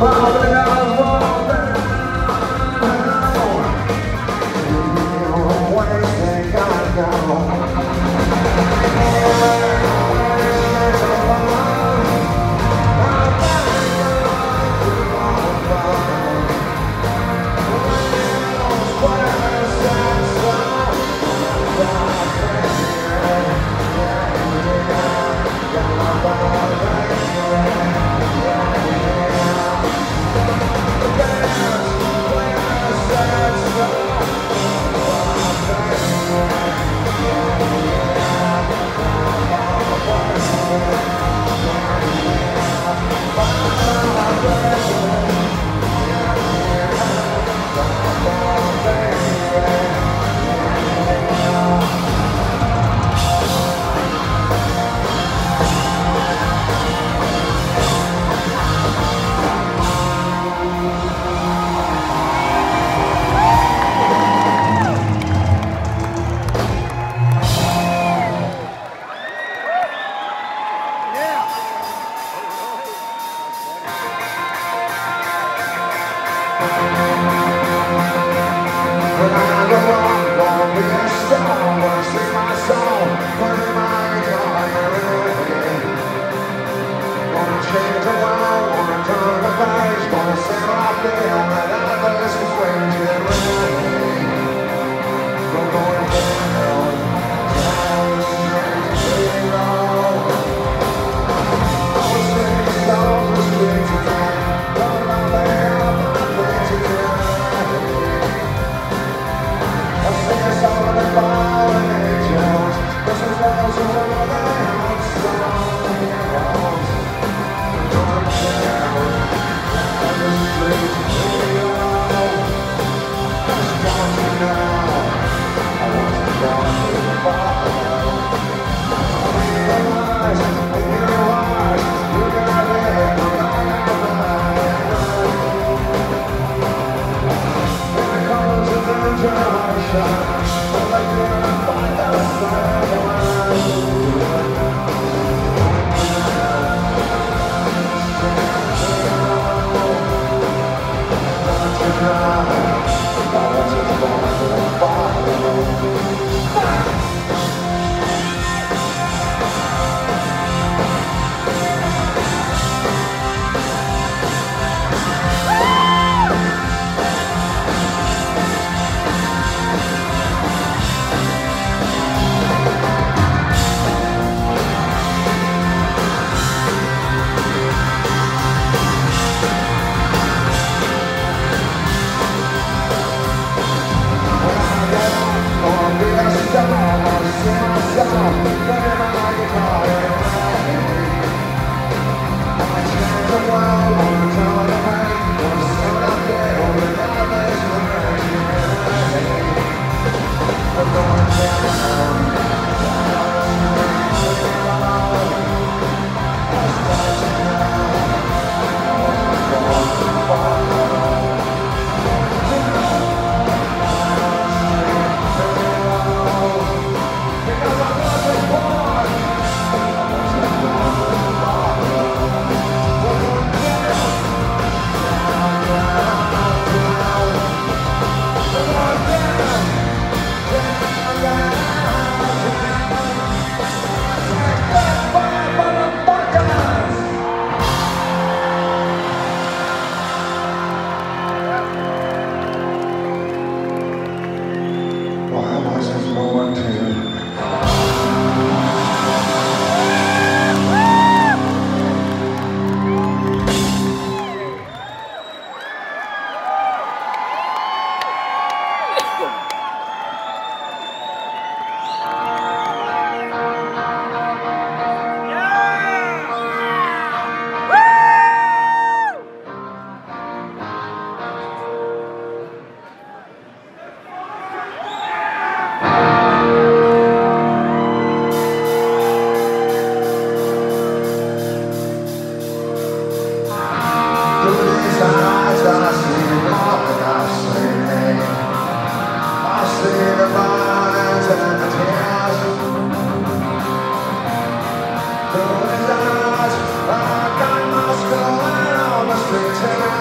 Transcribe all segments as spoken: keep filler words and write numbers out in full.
Those eyes, I got my skull and all the streets.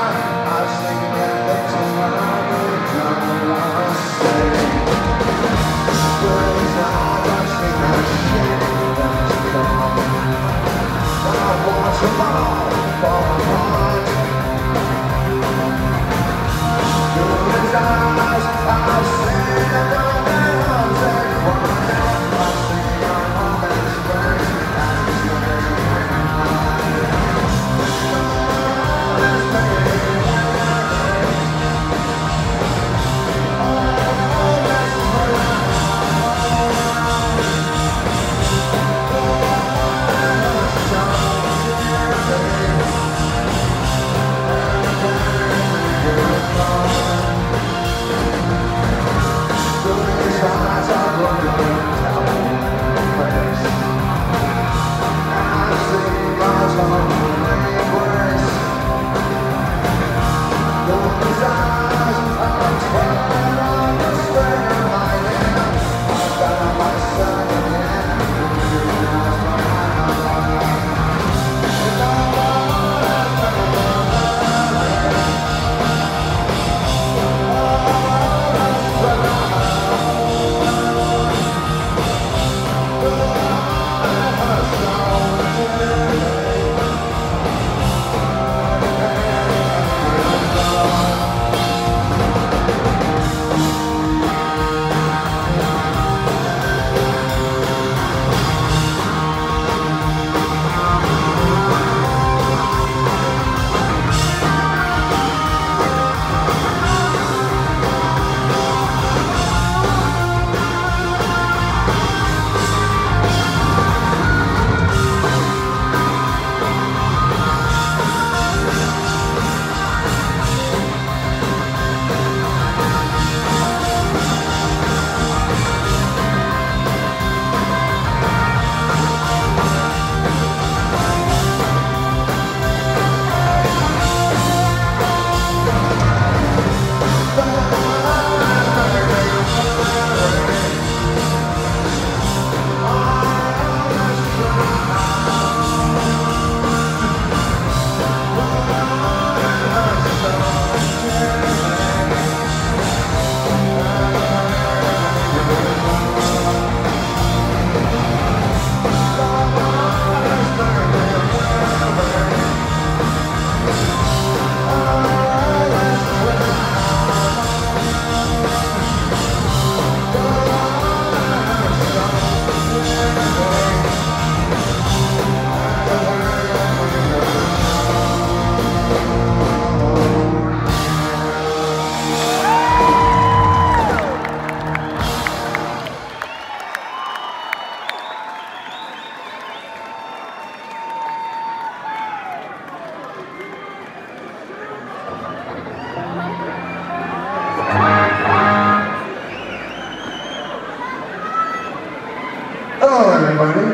Hello, everybody.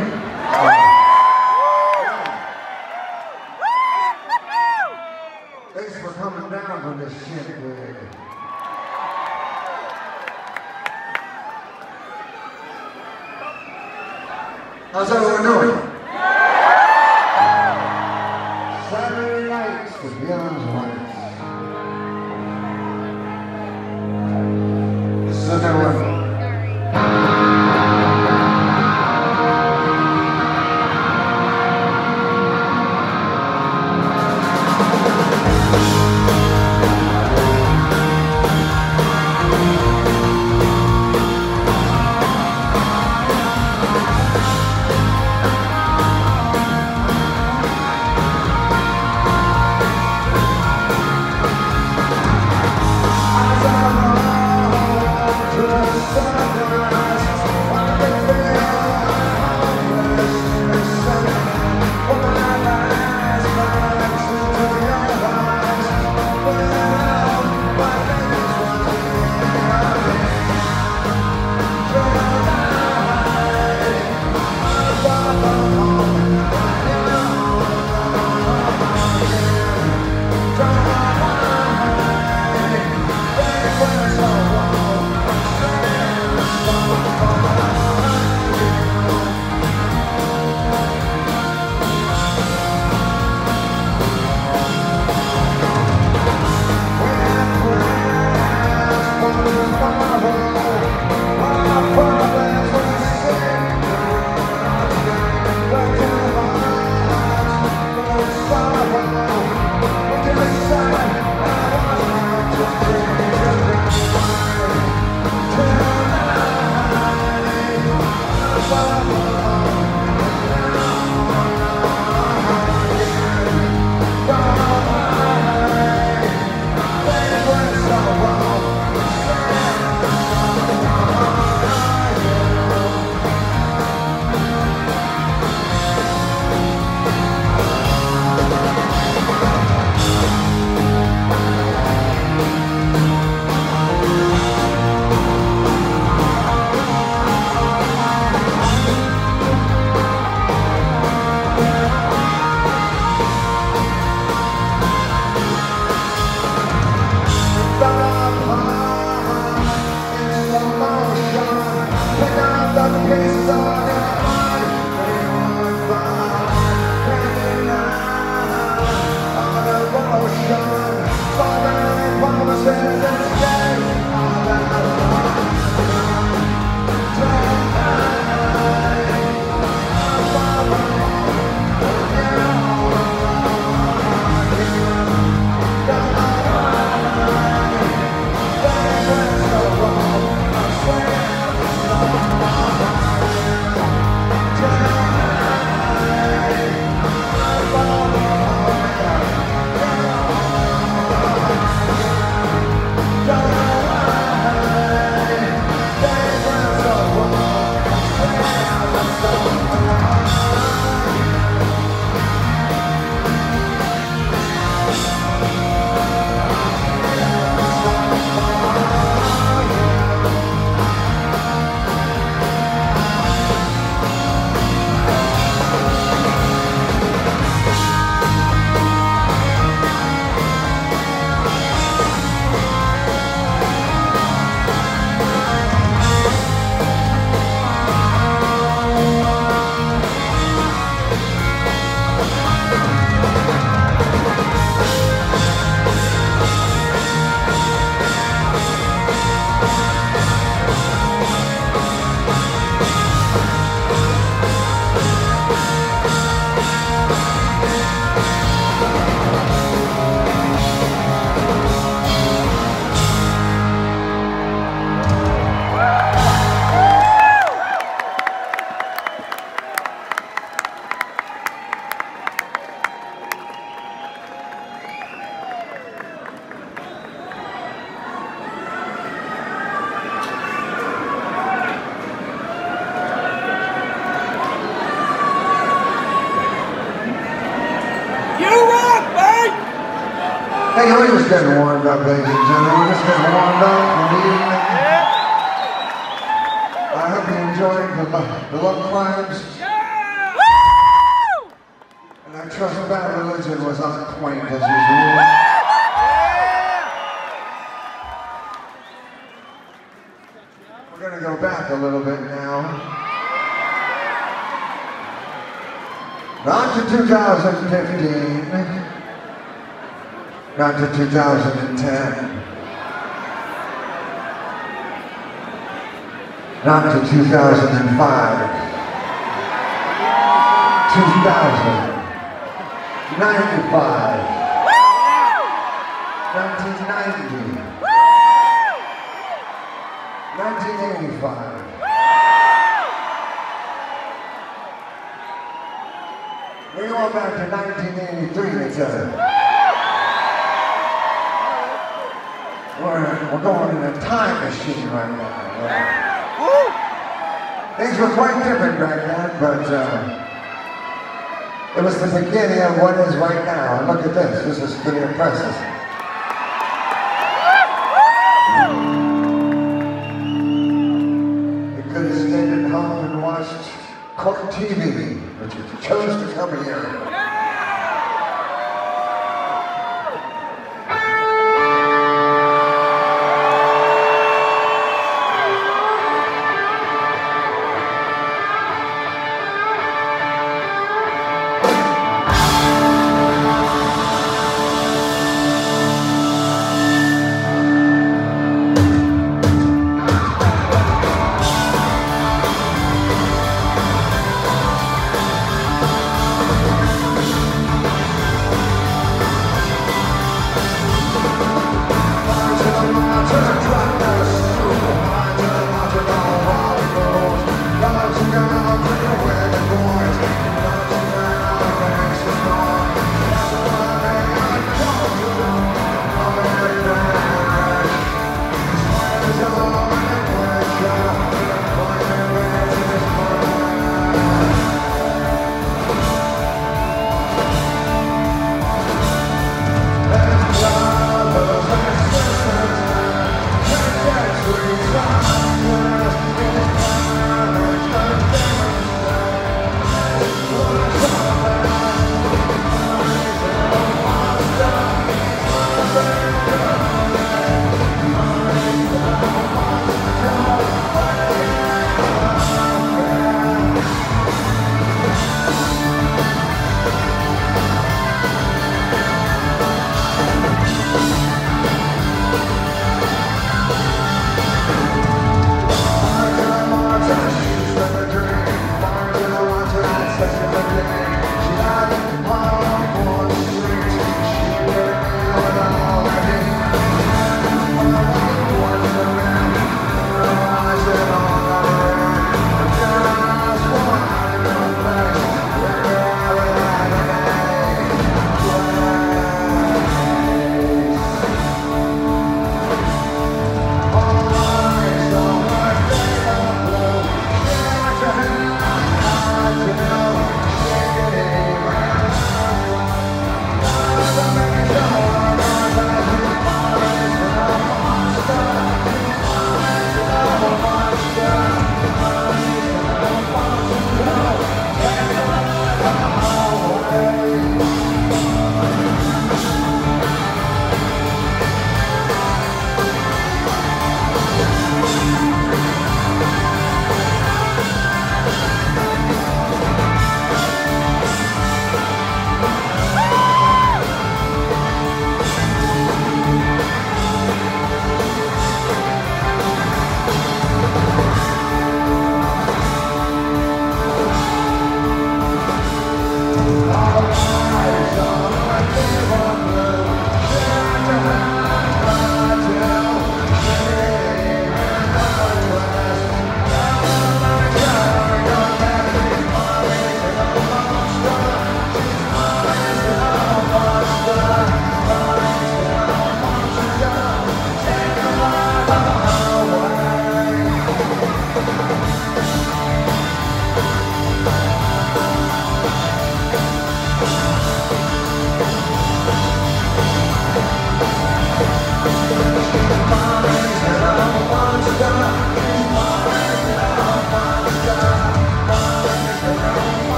Thanks for coming down for this shit, man. How's everyone doing? Saturday nights with Beyond's Lights. This is a new one. just getting warmed up, ladies and gentlemen. We're just getting warmed up for the evening. I hope you enjoyed the, the Love Crimes. And I trust Bad Religion was on point as usual. We're going to go back a little bit now. Not to two thousand fifteen. Not to two thousand ten. Not to two thousand five. two thousand. ninety-five. nineteen ninety. nineteen eighty-five. We're going back to nineteen eighty-three together. We're, we're going in a time machine right now. Yeah. Things were quite different back then, but uh, it was the beginning of what is right now. And look at this. This is pretty impressive. You could have stayed at home and watched court T V, but you chose to come here.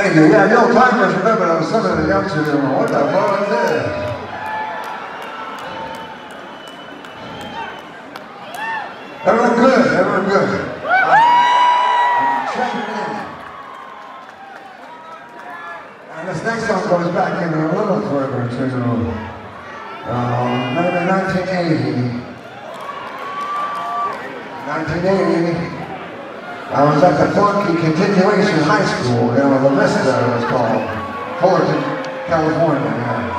Thank you. Yeah, the old timers remember those. Some of the youngsters are like, what the fuck is this? Everyone good, everyone good. I'm checking in. And this next song goes back in a little further to uh, maybe nineteen eighty. nineteen eighty. I was at the Flunky Continuation High School, you know, La Vista it was called, Fullerton, California. Yeah.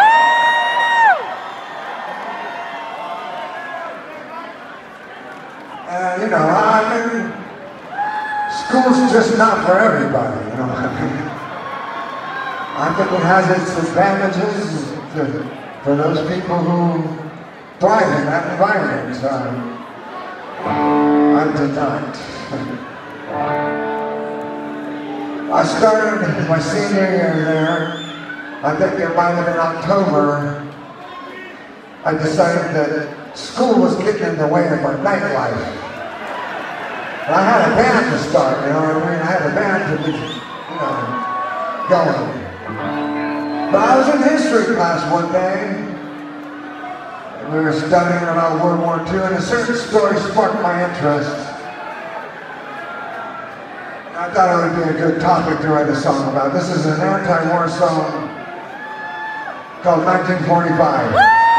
And you know, I mean, school's just not for everybody, you know. I think it has its advantages to, for those people who thrive in that environment. Uh, I did not. I started my senior year there. I think it might have been October. I decided that school was getting in the way of my nightlife. And I had a band to start, you know what I mean? I had a band to be, you know, going. But I was in history class one day. And we were studying about World War Two, and a certain story sparked my interest. I thought it would be a good topic to write a song about. This is an anti-war song called nineteen forty-five.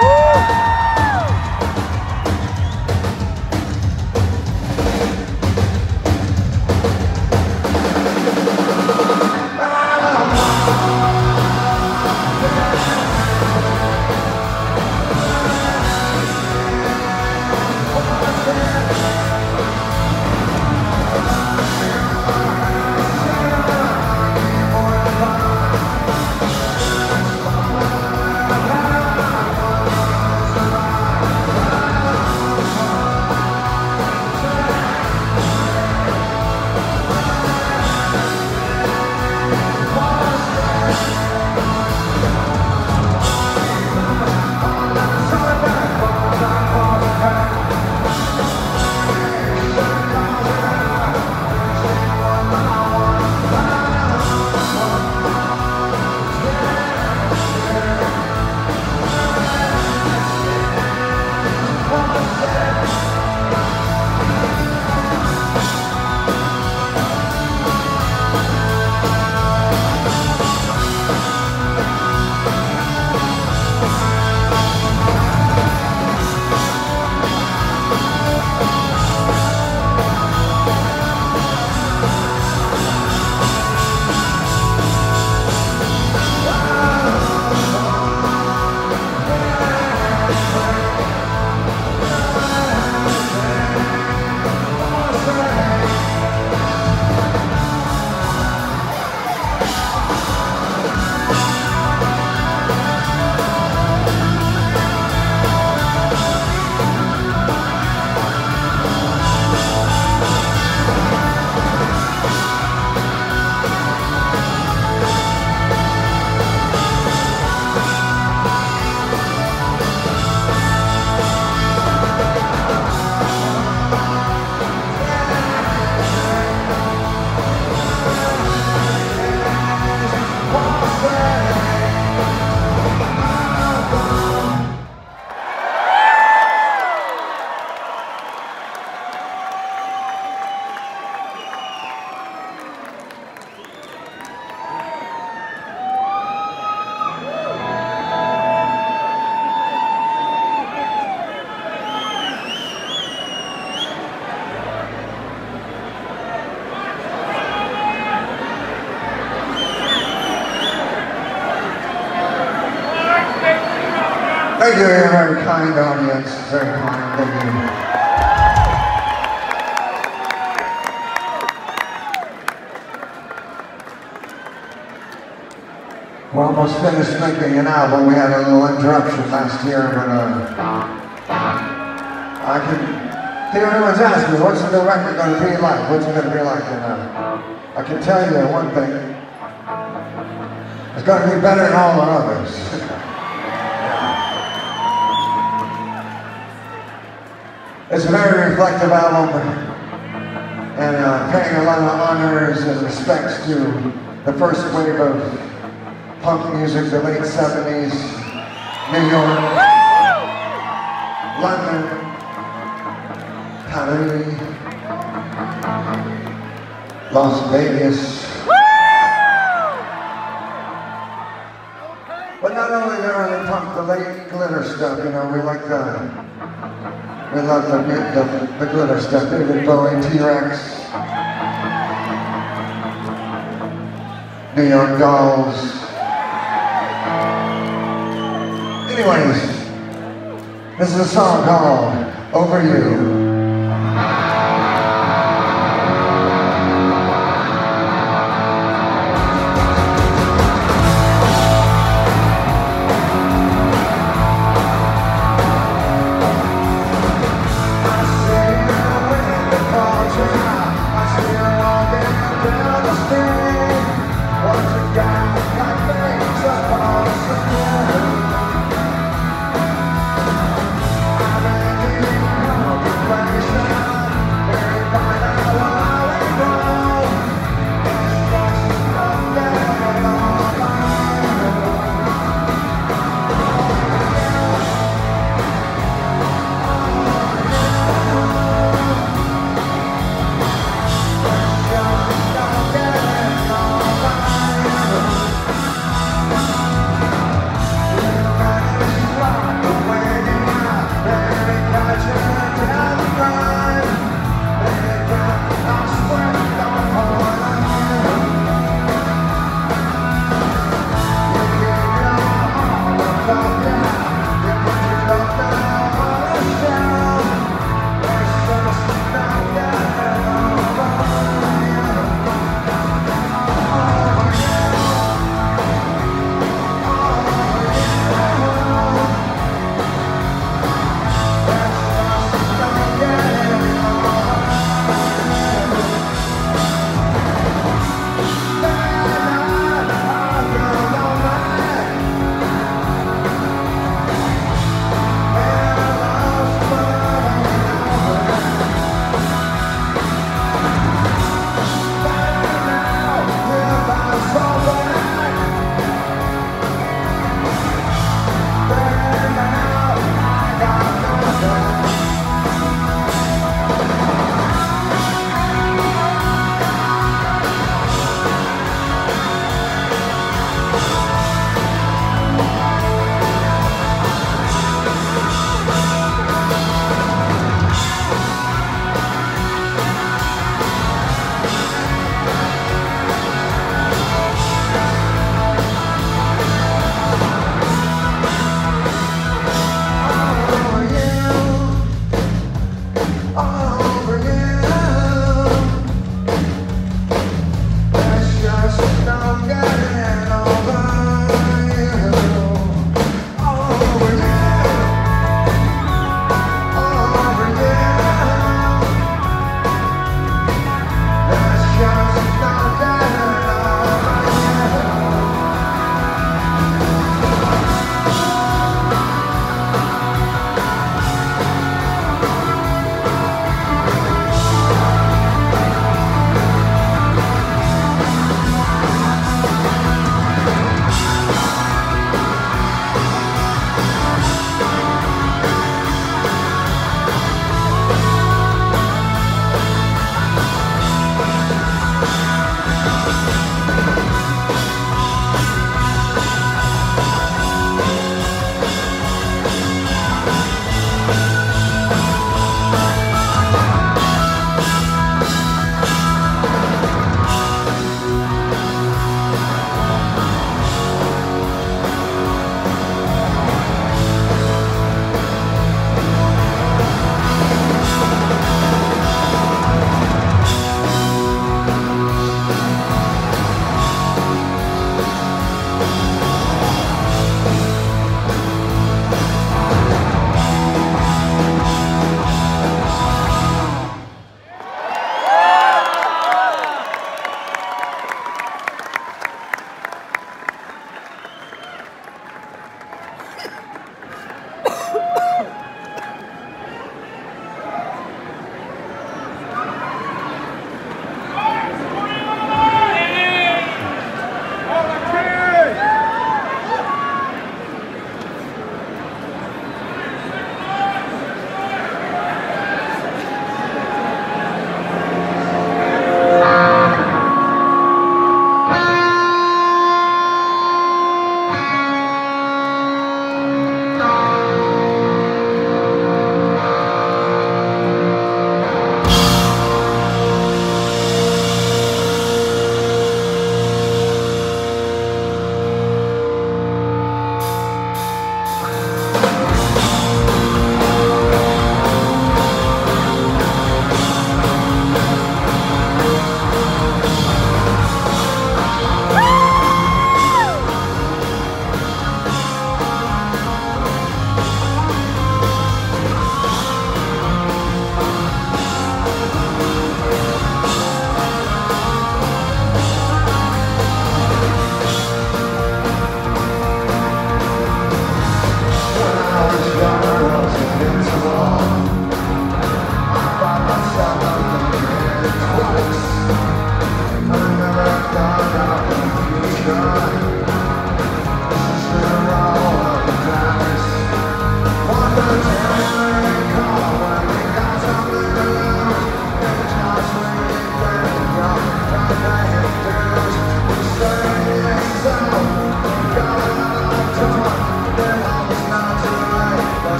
Thank you, you're a very kind audience, very kind, thank you. We're almost finished making an album. We had a little interruption last year, but uh, I can hear everyone's asking, what's the new record going to be like? What's it going to be like? And uh, I can tell you one thing, it's going to be better than all the others. It's a very reflective album, and uh, paying a lot of honors and respects to the first wave of punk music, the late seventies, New York, London, Paris, Las Vegas. But not only the early punk, the late glitter stuff, you know, we like the, we love the, the, the glitter stuff, David Bowie, T-Rex, New York Dolls. Anyways, this is a song called Over You.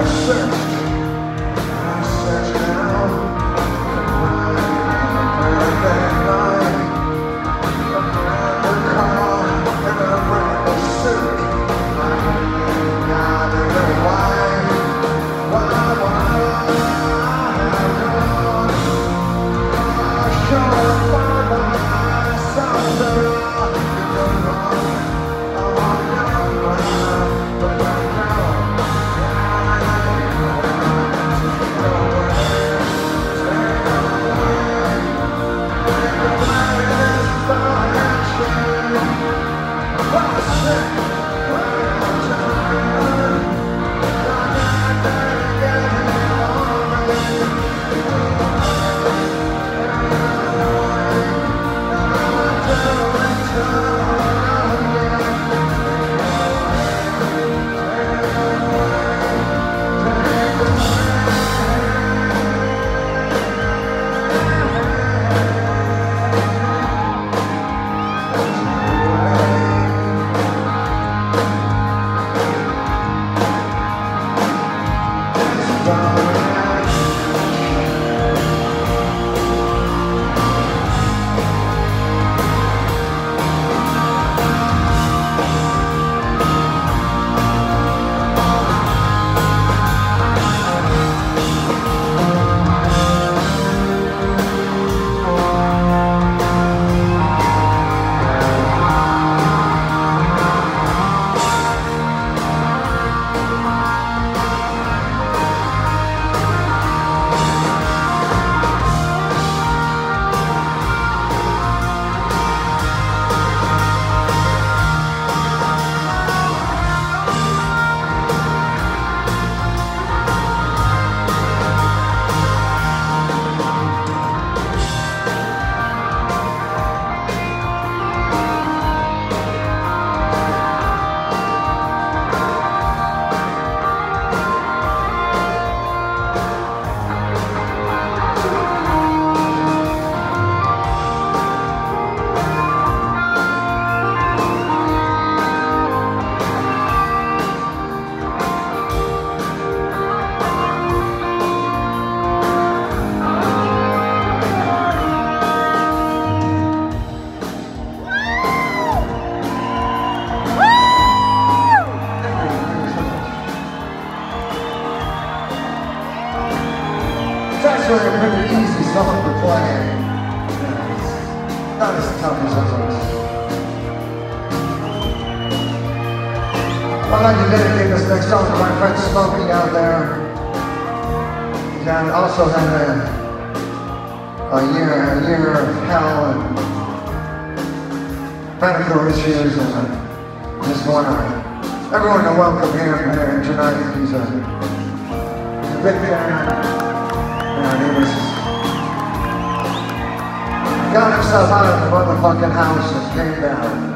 It's actually a pretty easy song to play. Yeah, it's not as tough as others. I'd like to dedicate this next song to my friend Smokey out there. He's had, also had a, a year, a year of hell and medical issues, and I just want to, everyone to welcome him here tonight. He's a, he's a big fan. And he was, got himself out of the motherfucking house and came down.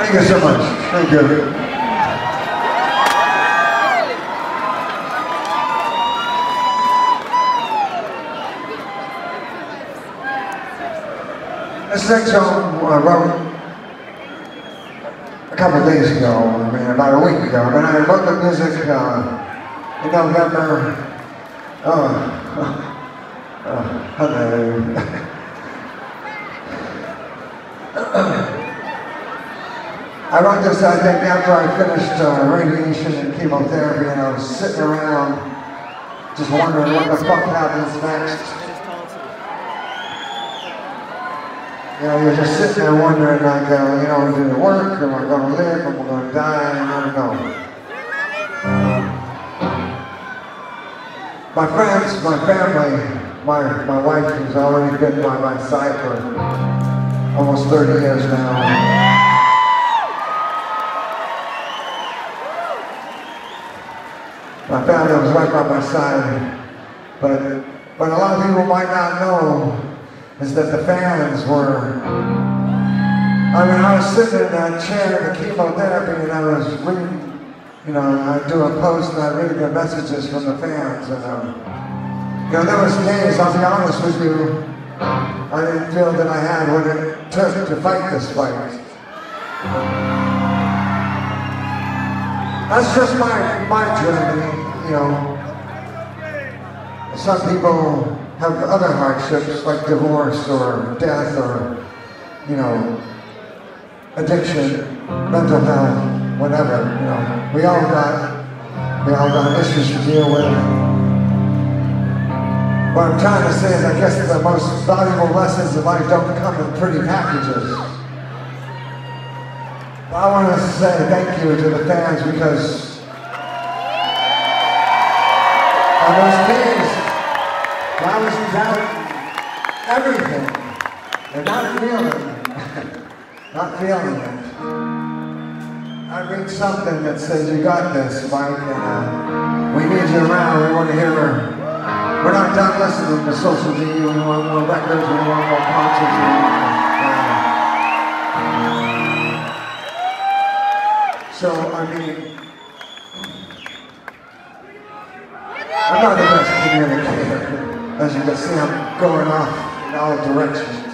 Thank you so much. Thank you. This next song I wrote a couple of days ago, I mean about a week ago. I mean I wrote the music uh, in November. Oh, oh, hello. I wrote this, I think, after I finished uh, radiation and chemotherapy, and I was sitting around just wondering what the fuck happens next. You know, you're just sitting there wondering, like, uh, you know, do it work? Am I going to live? Am I going to die? I don't know. My friends, my family, my, my wife, who's already been by my side for almost thirty years now. My family was right by my side, but, but a lot of people might not know is that the fans were, I mean, I was sitting in that chair of the chemotherapy and I was reading, you know, I'd do a post and I'd read the messages from the fans, and um, you know, there was days, I'll be honest with you, I didn't feel that I had what it took to fight this fight. That's just my, my journey, you know. Some people have other hardships like divorce or death or, you know, addiction, mental health, whatever, you know. We all got, we all got issues to deal with. What I'm trying to say is I guess the most valuable lessons in life don't come in pretty packages. I want to say thank you to the fans because on those days I was doubting everything and not feeling, not feeling it. I read something that says, you got this, Mike, and uh, we need you around. We want to hear, we're not done listening to social media. We want more records, we want more concerts. We want more, So, I mean, I'm not the best communicator. As you can see, I'm going off in all directions.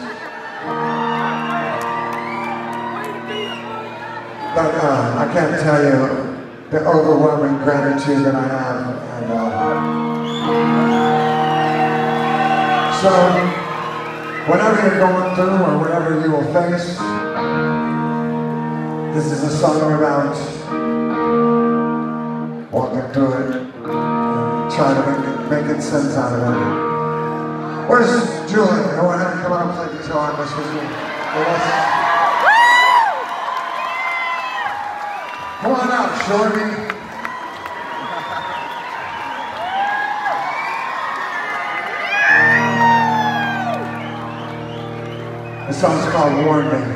But uh, I can't tell you the overwhelming gratitude that I have. And, uh, so, whatever you're going through or whatever you will face, this is a song about walking through it, and trying to make it, making sense out of it. Where's Julie? I want her to come out and play guitar on this with me. Come on out, Shorty. The song's called Warm Baby.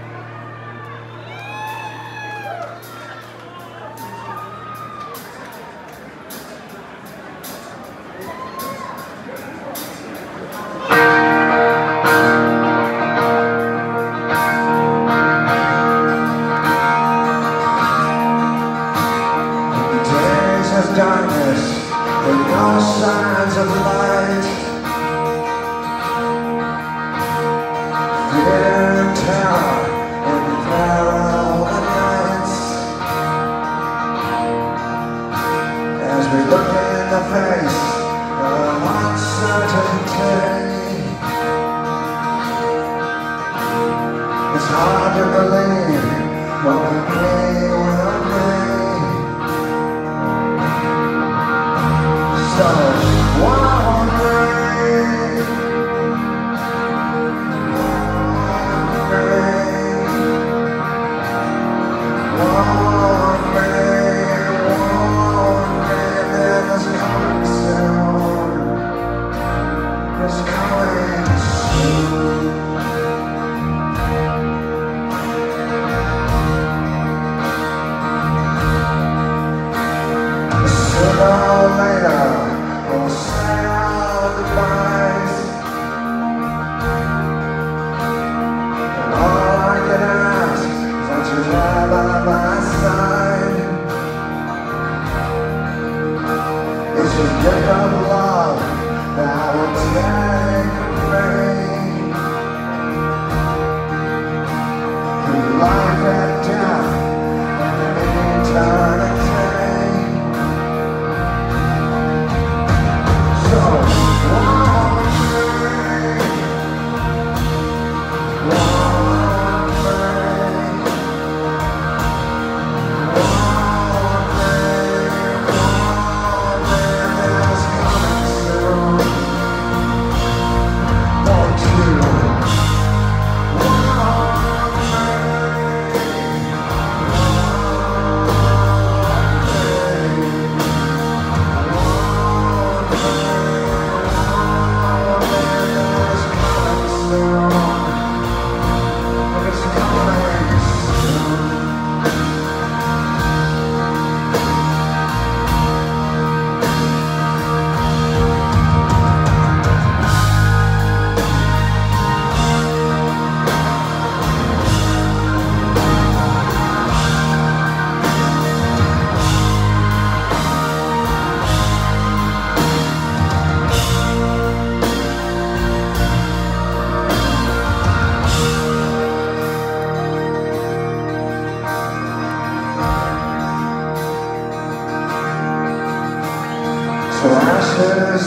Darkness with no signs of light. Fear and terror and peril at nights. As we look in the face of uncertainty, it's hard to believe what we will be. So, one day, one day, one day, one day, then it's coming soon, it's coming soon. Sooner or later,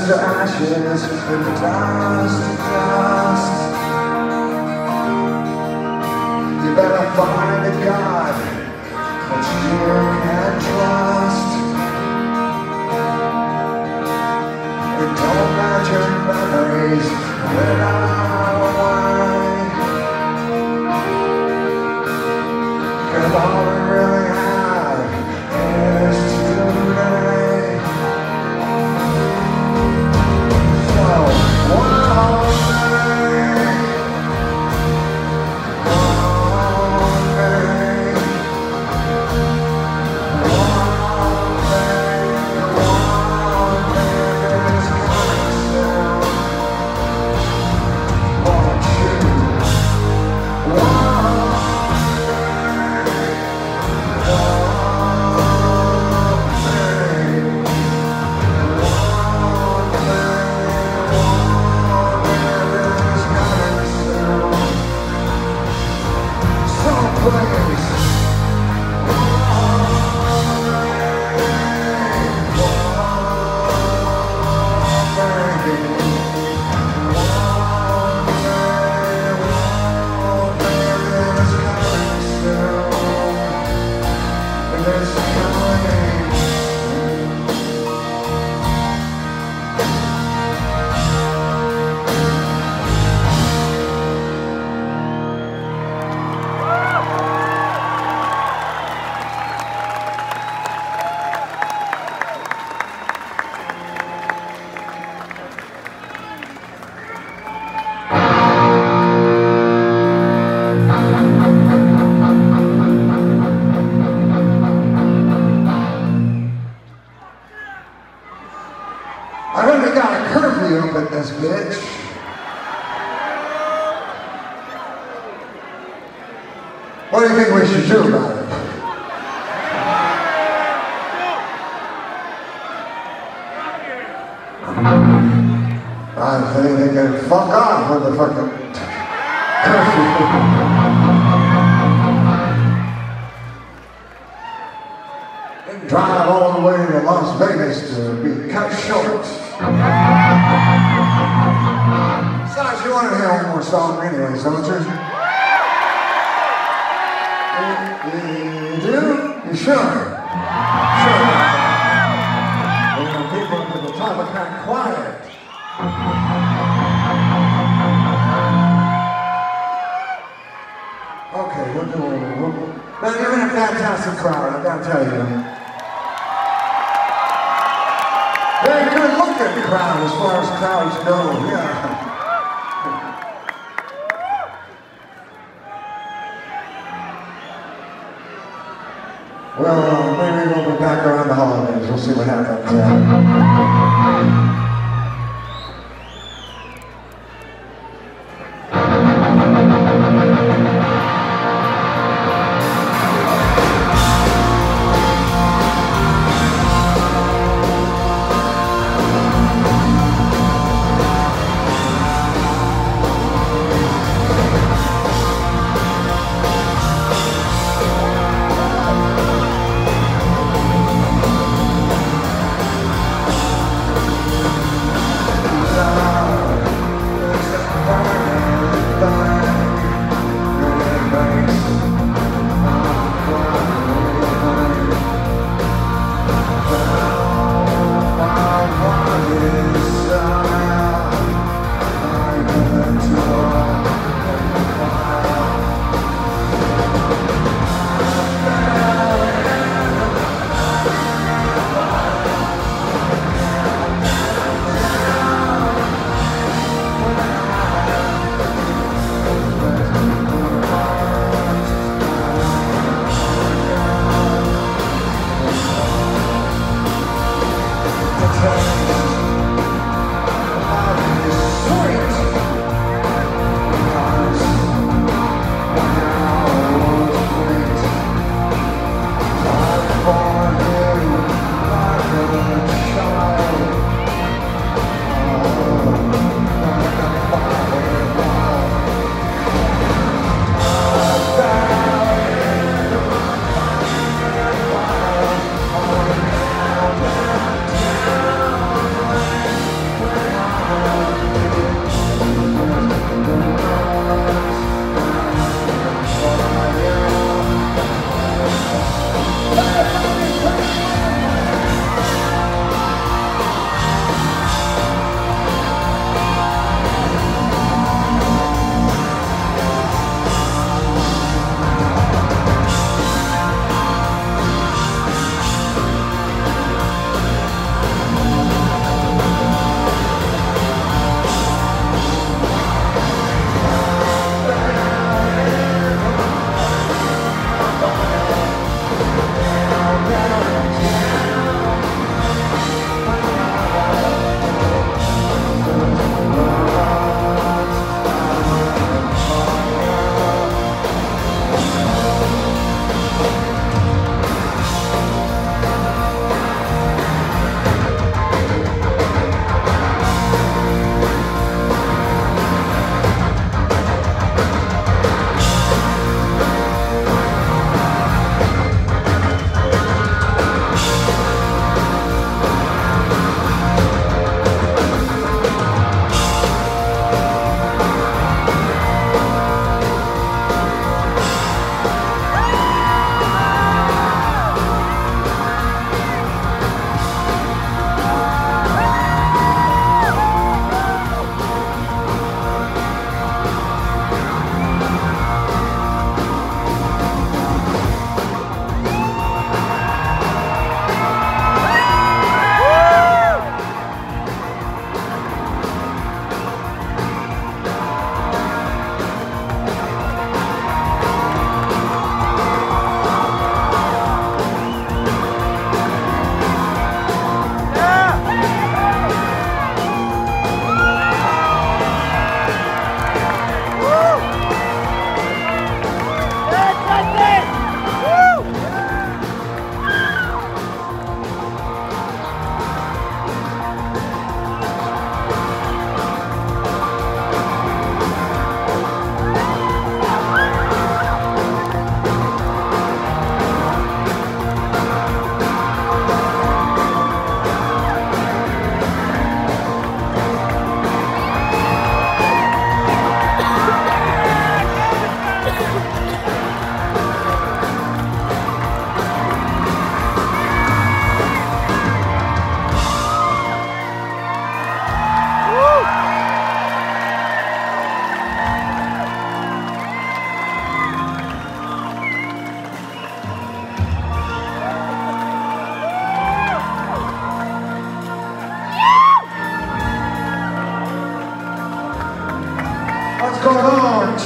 to ashes and dust to dust. You better find a God that you can trust. And don't let your memories without away. 'Cause all we really have is today. So, one whole day, one day, one day, one day is coming soon. Won't you? One I heard they got a curfew up at this bitch. What do you think we should do about it? I think they can fuck off with the fucking curfew. Drive all the way to Las Vegas to be cut short. Besides, you want to hear one more song anyway, don't you? You, you do? You sure? Sure. You know, people at the top are kind of quiet. Okay, we'll do it. We'll, but you're in a fantastic crowd, I've got to tell you. Very good looking crowd as far as crowds go, yeah. Well, maybe we'll be back around the holidays. We'll see what happens. Yeah.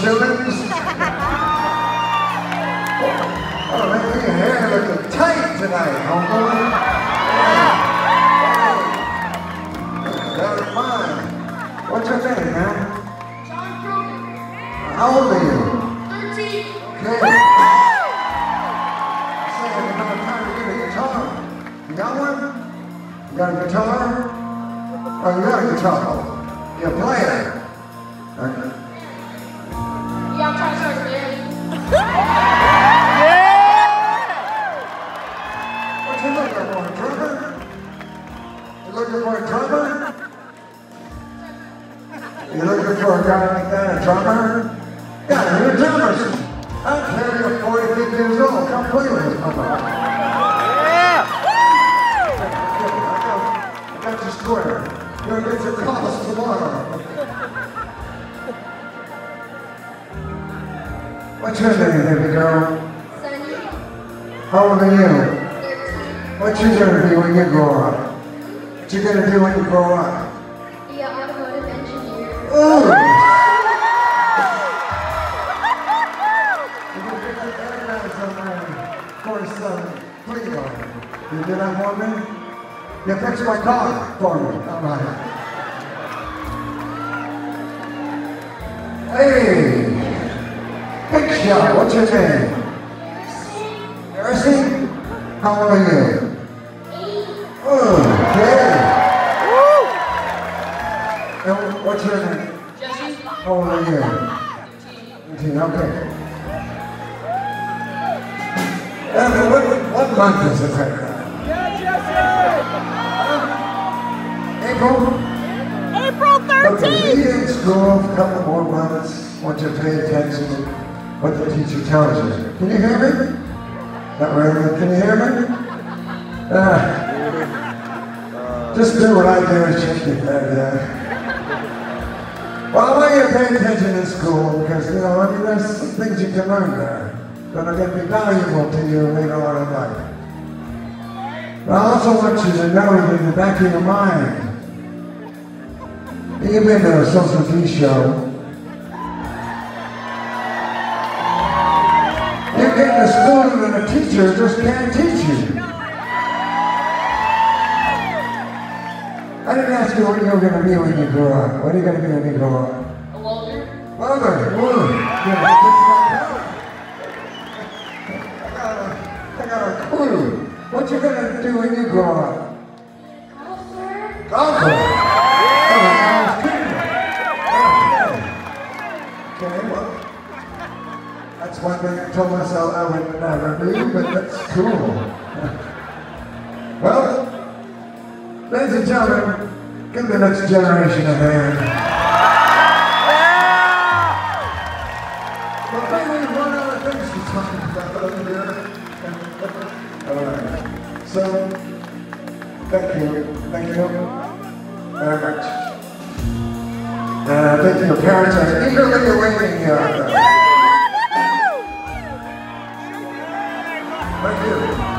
shillings. Oh, man, your hair looking tight tonight, homeboy. Never mind. What's your name, man? John Kroger. How old are you? thirteen. Okay. I say, I'm not trying to get a guitar. You got one? You got a guitar? Oh, you got a guitar. You play it. Okay. Yeah, I'm trying to start playing. What you looking for, a drummer? You looking for a drummer? You looking for a guy like that, a drummer? Yeah, you're a drummer. I don't care, you're forty-six years old. Come play with us, come on. Yeah! I got you square. You're gonna get your calls tomorrow. What's your name, baby girl? Sunny. How old are you? thirteen. What you gonna be when you grow up? What you gonna do when you grow up? Be an automotive engineer. Ooh! You can get your airbags on my forty-seven Clio. You do that for me? You fix my car for me. All right. Hey! Big shot, what's your name? Mercy? How old are you? Eight. Okay. Woo! And what's your name? Jesse. How old are you? fifteen. Okay. And what, what month is it right now? April? April Okay, thirteenth! be in school a couple more months. Want you to pay attention to what the teacher tells you. Can you hear me? Not really. Can you hear me? Uh, just do what I do and shake your head, yeah. Well, I want you to pay attention in school because, you know, I mean, there's some things you can learn there that are going to be valuable to you later on in life. But I also want you to know that in the back of your mind, you've been to a social T show. You're getting a student and a teacher just can't teach you. I didn't ask you what you're going to be when you grow up. What are you going to be when you grow up? A welder. Welder. Woo. Yeah, that's my I got a, I got a clue. What you going to do when you grow up? Golfer. Golfer. Oh, I was kidding. Okay, well, that's one thing I told myself I would never do, but that's cool. Well, ladies and gentlemen, give the next generation a hand. But maybe one other thing to talk about over here. All right. So, thank you. Thank you very much. And I think your parents are eagerly awaiting you out there. Thank you.